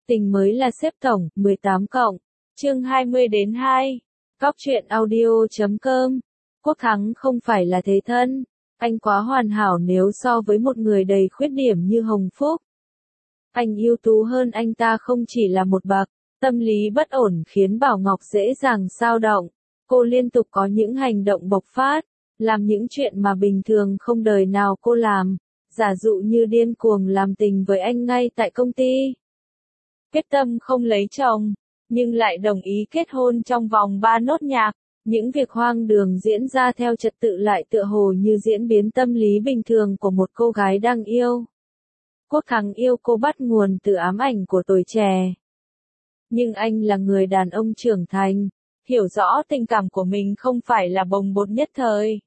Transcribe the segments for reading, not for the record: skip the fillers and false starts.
Tình mới là xếp tổng, 18 cộng. Chương 20 đến 2. Cóc truyện audio.com. Quốc Thắng không phải là thế thân. Anh quá hoàn hảo nếu so với một người đầy khuyết điểm như Hồng Phúc. Anh ưu tú hơn anh ta không chỉ là một bậc. Tâm lý bất ổn khiến Bảo Ngọc dễ dàng xao động. Cô liên tục có những hành động bộc phát, làm những chuyện mà bình thường không đời nào cô làm. Giả dụ như điên cuồng làm tình với anh ngay tại công ty. Quyết tâm không lấy chồng, nhưng lại đồng ý kết hôn trong vòng 3 nốt nhạc. Những việc hoang đường diễn ra theo trật tự lại tựa hồ như diễn biến tâm lý bình thường của một cô gái đang yêu. Quốc Thắng yêu cô bắt nguồn từ ám ảnh của tuổi trẻ. Nhưng anh là người đàn ông trưởng thành, hiểu rõ tình cảm của mình không phải là bồng bột nhất thời.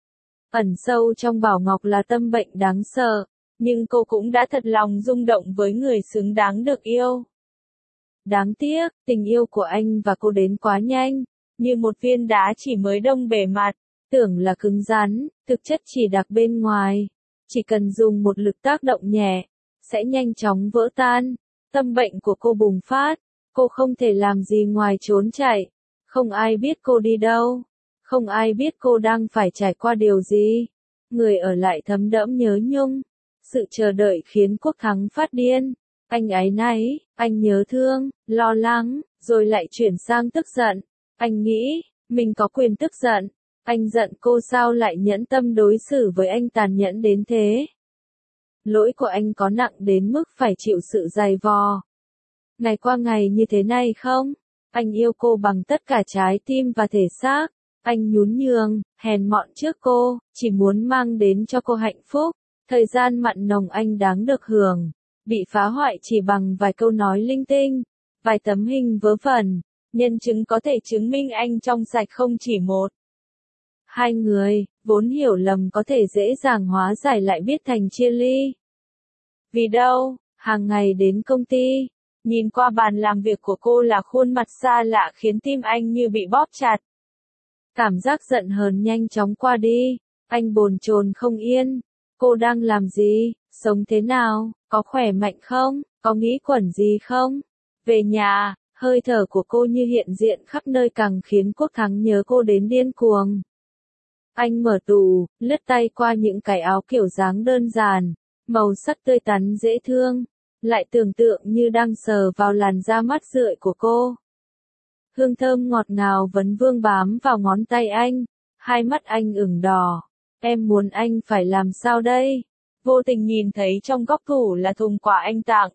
Ẩn sâu trong Bảo Ngọc là tâm bệnh đáng sợ, nhưng cô cũng đã thật lòng rung động với người xứng đáng được yêu. Đáng tiếc, tình yêu của anh và cô đến quá nhanh, như một viên đá chỉ mới đông bề mặt, tưởng là cứng rắn, thực chất chỉ đặc bên ngoài. Chỉ cần dùng một lực tác động nhẹ, sẽ nhanh chóng vỡ tan. Tâm bệnh của cô bùng phát, cô không thể làm gì ngoài trốn chạy. Không ai biết cô đi đâu, không ai biết cô đang phải trải qua điều gì. Người ở lại thấm đẫm nhớ nhung. Sự chờ đợi khiến Quốc Thắng phát điên. Anh áy náy, anh nhớ thương, lo lắng, rồi lại chuyển sang tức giận. Anh nghĩ, mình có quyền tức giận. Anh giận cô sao lại nhẫn tâm đối xử với anh tàn nhẫn đến thế. Lỗi của anh có nặng đến mức phải chịu sự dày vò. Ngày qua ngày như thế này không? Anh yêu cô bằng tất cả trái tim và thể xác. Anh nhún nhường, hèn mọn trước cô, chỉ muốn mang đến cho cô hạnh phúc. Thời gian mặn nồng anh đáng được hưởng. Bị phá hoại chỉ bằng vài câu nói linh tinh, vài tấm hình vớ vẩn, nhân chứng có thể chứng minh anh trong sạch không chỉ một. Hai người, vốn hiểu lầm có thể dễ dàng hóa giải lại biết thành chia ly. Vì đâu, hàng ngày đến công ty, nhìn qua bàn làm việc của cô là khuôn mặt xa lạ khiến tim anh như bị bóp chặt. Cảm giác giận hờn nhanh chóng qua đi, anh bồn chồn không yên. Cô đang làm gì, sống thế nào, có khỏe mạnh không, có nghĩ quẩn gì không? Về nhà, hơi thở của cô như hiện diện khắp nơi càng khiến Quốc Thắng nhớ cô đến điên cuồng. Anh mở tủ, lướt tay qua những cái áo kiểu dáng đơn giản, màu sắc tươi tắn dễ thương, lại tưởng tượng như đang sờ vào làn da mát rượi của cô. Hương thơm ngọt ngào vấn vương bám vào ngón tay anh, hai mắt anh ửng đỏ. Em muốn anh phải làm sao đây? Vô tình nhìn thấy trong góc tủ là thùng quà anh tặng.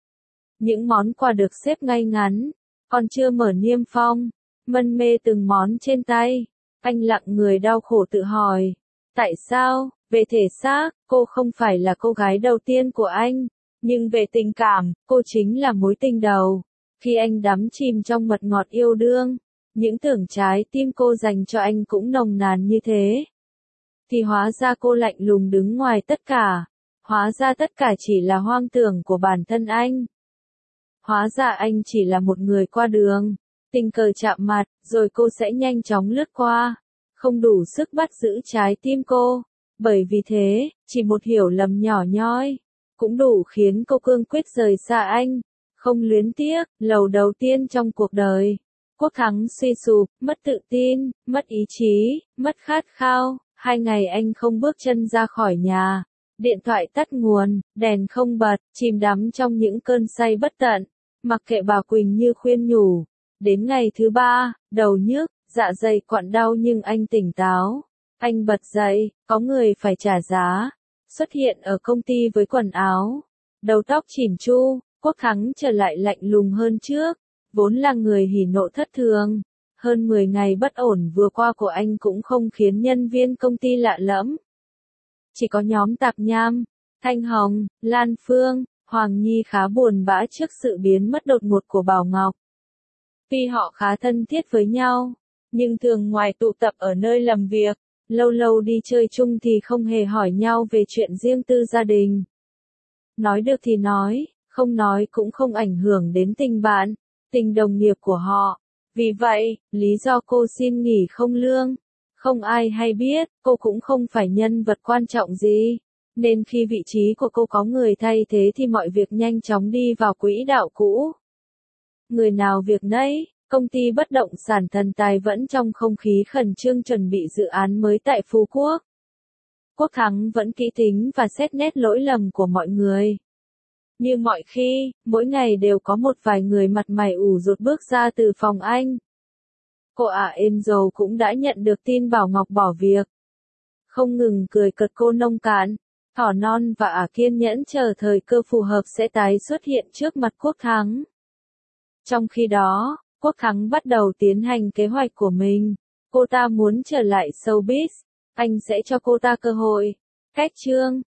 Những món quà được xếp ngay ngắn, còn chưa mở niêm phong, mân mê từng món trên tay. Anh lặng người đau khổ tự hỏi, tại sao, về thể xác, cô không phải là cô gái đầu tiên của anh, nhưng về tình cảm, cô chính là mối tình đầu. Khi anh đắm chìm trong mật ngọt yêu đương, những tưởng trái tim cô dành cho anh cũng nồng nàn như thế. Thì hóa ra cô lạnh lùng đứng ngoài tất cả. Hóa ra tất cả chỉ là hoang tưởng của bản thân anh. Hóa ra anh chỉ là một người qua đường. Tình cờ chạm mặt, rồi cô sẽ nhanh chóng lướt qua. Không đủ sức bắt giữ trái tim cô. Bởi vì thế, chỉ một hiểu lầm nhỏ nhoi, cũng đủ khiến cô cương quyết rời xa anh. Không luyến tiếc, lầu đầu tiên trong cuộc đời. Quốc Thắng suy sụp, mất tự tin, mất ý chí, mất khát khao. 2 ngày anh không bước chân ra khỏi nhà. Điện thoại tắt nguồn, đèn không bật, chìm đắm trong những cơn say bất tận. Mặc kệ bà Quỳnh như khuyên nhủ. Đến ngày thứ 3, đầu nhức, dạ dày quặn đau nhưng anh tỉnh táo. Anh bật dậy, có người phải trả giá. Xuất hiện ở công ty với quần áo, đầu tóc chỉn chu. Quốc Thắng trở lại lạnh lùng hơn trước. Vốn là người hỉ nộ thất thường. Hơn 10 ngày bất ổn vừa qua của anh cũng không khiến nhân viên công ty lạ lẫm. Chỉ có nhóm tạp nham, Thanh Hồng, Lan Phương, Hoàng Nhi khá buồn bã trước sự biến mất đột ngột của Bảo Ngọc. Tuy họ khá thân thiết với nhau, nhưng thường ngoài tụ tập ở nơi làm việc, lâu lâu đi chơi chung thì không hề hỏi nhau về chuyện riêng tư gia đình. Nói được thì nói, không nói cũng không ảnh hưởng đến tình bạn, tình đồng nghiệp của họ. Vì vậy, lý do cô xin nghỉ không lương, không ai hay biết, cô cũng không phải nhân vật quan trọng gì. Nên khi vị trí của cô có người thay thế thì mọi việc nhanh chóng đi vào quỹ đạo cũ. Người nào việc nấy, công ty bất động sản Thần Tài vẫn trong không khí khẩn trương chuẩn bị dự án mới tại Phú Quốc. Quốc Thắng vẫn kỹ tính và xét nét lỗi lầm của mọi người. Như mọi khi, mỗi ngày đều có một vài người mặt mày ủ rột bước ra từ phòng anh. Cô Angel cũng đã nhận được tin Bảo Ngọc bỏ việc. Không ngừng cười cợt cô nông cạn, Thỏ Non và kiên nhẫn chờ thời cơ phù hợp sẽ tái xuất hiện trước mặt Quốc Thắng. Trong khi đó, Quốc Thắng bắt đầu tiến hành kế hoạch của mình. Cô ta muốn trở lại showbiz, anh sẽ cho cô ta cơ hội. Cách chương